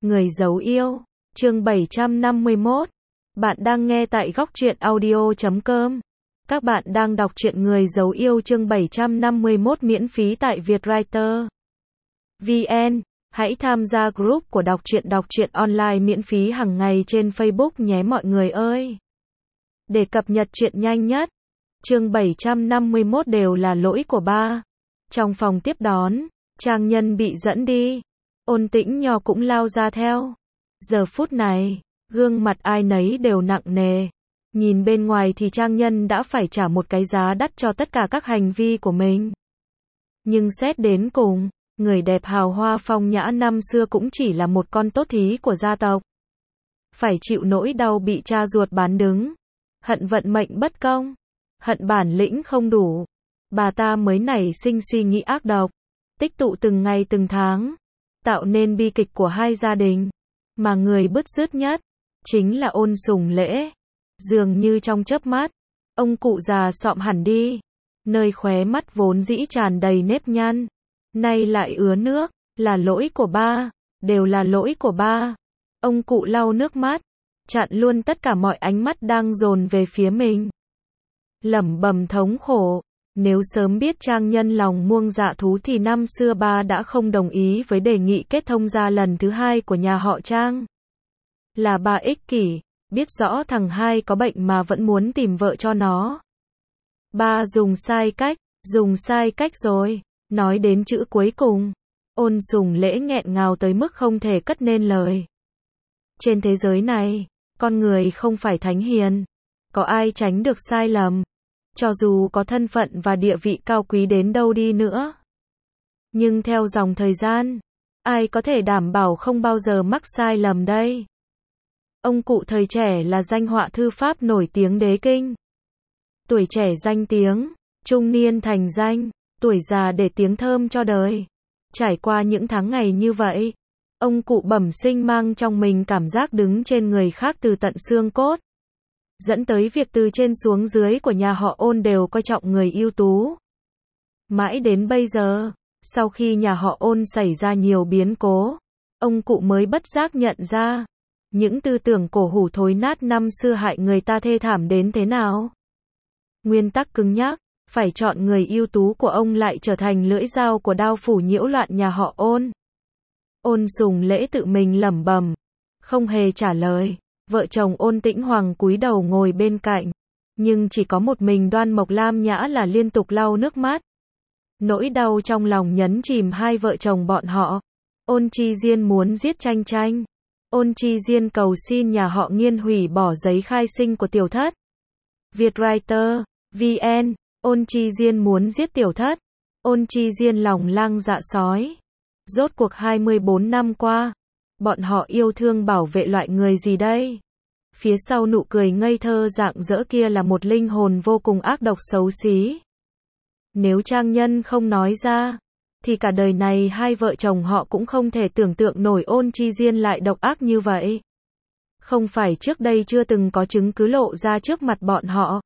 Người giấu yêu, chương 751. Bạn đang nghe tại góc truyện audio.com. Các bạn đang đọc truyện Người giấu yêu chương 751 miễn phí tại Vietwriter VN. Hãy tham gia group của đọc truyện online miễn phí hàng ngày trên Facebook nhé mọi người ơi. Để cập nhật truyện nhanh nhất. Chương 751 đều là lỗi của ba. Trong phòng tiếp đón, Trang Nhân bị dẫn đi. Ôn Tĩnh Nho cũng lao ra theo. Giờ phút này, gương mặt ai nấy đều nặng nề. Nhìn bên ngoài thì Trang Nhân đã phải trả một cái giá đắt cho tất cả các hành vi của mình. Nhưng xét đến cùng, người đẹp hào hoa phong nhã năm xưa cũng chỉ là một con tốt thí của gia tộc. Phải chịu nỗi đau bị cha ruột bán đứng. Hận vận mệnh bất công. Hận bản lĩnh không đủ. Bà ta mới nảy sinh suy nghĩ ác độc. Tích tụ từng ngày từng tháng. Tạo nên bi kịch của hai gia đình. Mà người bứt rứt nhất chính là Ôn Sùng Lễ. Dường như trong chớp mắt, ông cụ già xọm hẳn đi. Nơi khóe mắt vốn dĩ tràn đầy nếp nhăn, nay lại ứa nước. Là lỗi của ba. Đều là lỗi của ba. Ông cụ lau nước mắt, chặn luôn tất cả mọi ánh mắt đang dồn về phía mình. Lẩm bẩm thống khổ. Nếu sớm biết Trang Nhân lòng muông dạ thú thì năm xưa ba đã không đồng ý với đề nghị kết thông gia lần thứ hai của nhà họ Trang. Là ba ích kỷ, biết rõ thằng hai có bệnh mà vẫn muốn tìm vợ cho nó. Ba dùng sai cách rồi. Nói đến chữ cuối cùng, Ôn Sùng Lễ nghẹn ngào tới mức không thể cất nên lời. Trên thế giới này, con người không phải thánh hiền. Có ai tránh được sai lầm? Cho dù có thân phận và địa vị cao quý đến đâu đi nữa. Nhưng theo dòng thời gian, ai có thể đảm bảo không bao giờ mắc sai lầm đây? Ông cụ thời trẻ là danh họa thư pháp nổi tiếng đế kinh. Tuổi trẻ danh tiếng, trung niên thành danh, tuổi già để tiếng thơm cho đời. Trải qua những tháng ngày như vậy, ông cụ bẩm sinh mang trong mình cảm giác đứng trên người khác từ tận xương cốt. Dẫn tới việc từ trên xuống dưới của nhà họ Ôn đều coi trọng người ưu tú. Mãi đến bây giờ, sau khi nhà họ Ôn xảy ra nhiều biến cố, ông cụ mới bất giác nhận ra, những tư tưởng cổ hủ thối nát năm xưa hại người ta thê thảm đến thế nào. Nguyên tắc cứng nhắc, phải chọn người ưu tú của ông lại trở thành lưỡi dao của đao phủ nhiễu loạn nhà họ Ôn. Ôn Sùng Lễ tự mình lẩm bẩm, không hề trả lời. Vợ chồng Ôn Tĩnh Hoàng cúi đầu ngồi bên cạnh, nhưng chỉ có một mình Đoan Mộc Lam Nhã là liên tục lau nước mắt. Nỗi đau trong lòng nhấn chìm hai vợ chồng bọn họ. Ôn Chi Diên muốn giết Tranh Tranh. Ôn Chi Diên cầu xin nhà họ Nghiên hủy bỏ giấy khai sinh của tiểu thất. Vietwriter VN. Ôn Chi Diên muốn giết tiểu thất. Ôn Chi Diên lòng lang dạ sói. Rốt cuộc 24 năm qua, bọn họ yêu thương bảo vệ loại người gì đây? Phía sau nụ cười ngây thơ rạng rỡ kia là một linh hồn vô cùng ác độc xấu xí. Nếu Trang Nhân không nói ra, thì cả đời này hai vợ chồng họ cũng không thể tưởng tượng nổi Ôn Chi Diên lại độc ác như vậy. Không phải trước đây chưa từng có chứng cứ lộ ra trước mặt bọn họ.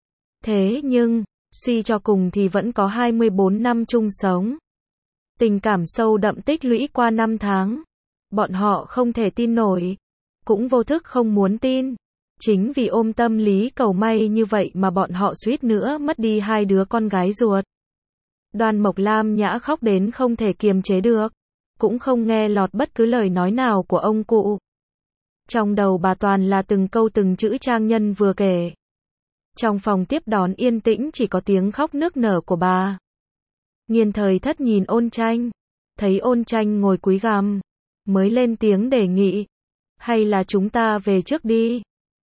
Thế nhưng, suy cho cùng thì vẫn có 24 năm chung sống. Tình cảm sâu đậm tích lũy qua năm tháng. Bọn họ không thể tin nổi, cũng vô thức không muốn tin. Chính vì ôm tâm lý cầu may như vậy mà bọn họ suýt nữa mất đi hai đứa con gái ruột. Đoan Mộc Lam Nhã khóc đến không thể kiềm chế được, cũng không nghe lọt bất cứ lời nói nào của ông cụ. Trong đầu bà toàn là từng câu từng chữ Trang Nhân vừa kể. Trong phòng tiếp đón yên tĩnh chỉ có tiếng khóc nức nở của bà. Nghiên Thời Thất nhìn Ôn Tranh, thấy Ôn Tranh ngồi cúi gằm, mới lên tiếng đề nghị. Hay là chúng ta về trước đi?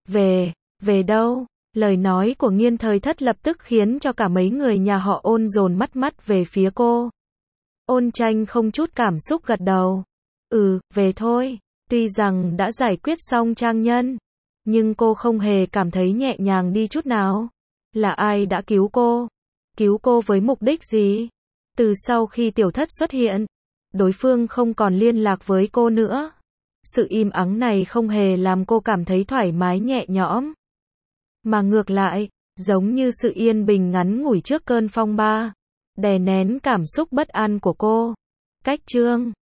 Về đâu? Lời nói của Nghiên Thời Thất lập tức khiến cho cả mấy người nhà họ Ôn dồn mắt về phía cô. Ôn Tranh không chút cảm xúc gật đầu. Về thôi. Tuy rằng đã giải quyết xong Trang Nhân, nhưng cô không hề cảm thấy nhẹ nhàng đi chút nào. Là ai đã cứu cô? Cứu cô với mục đích gì? Từ sau khi tiểu thất xuất hiện, đối phương không còn liên lạc với cô nữa. Sự im ắng này không hề làm cô cảm thấy thoải mái nhẹ nhõm. Mà ngược lại, giống như sự yên bình ngắn ngủi trước cơn phong ba, đè nén cảm xúc bất an của cô. Cách chương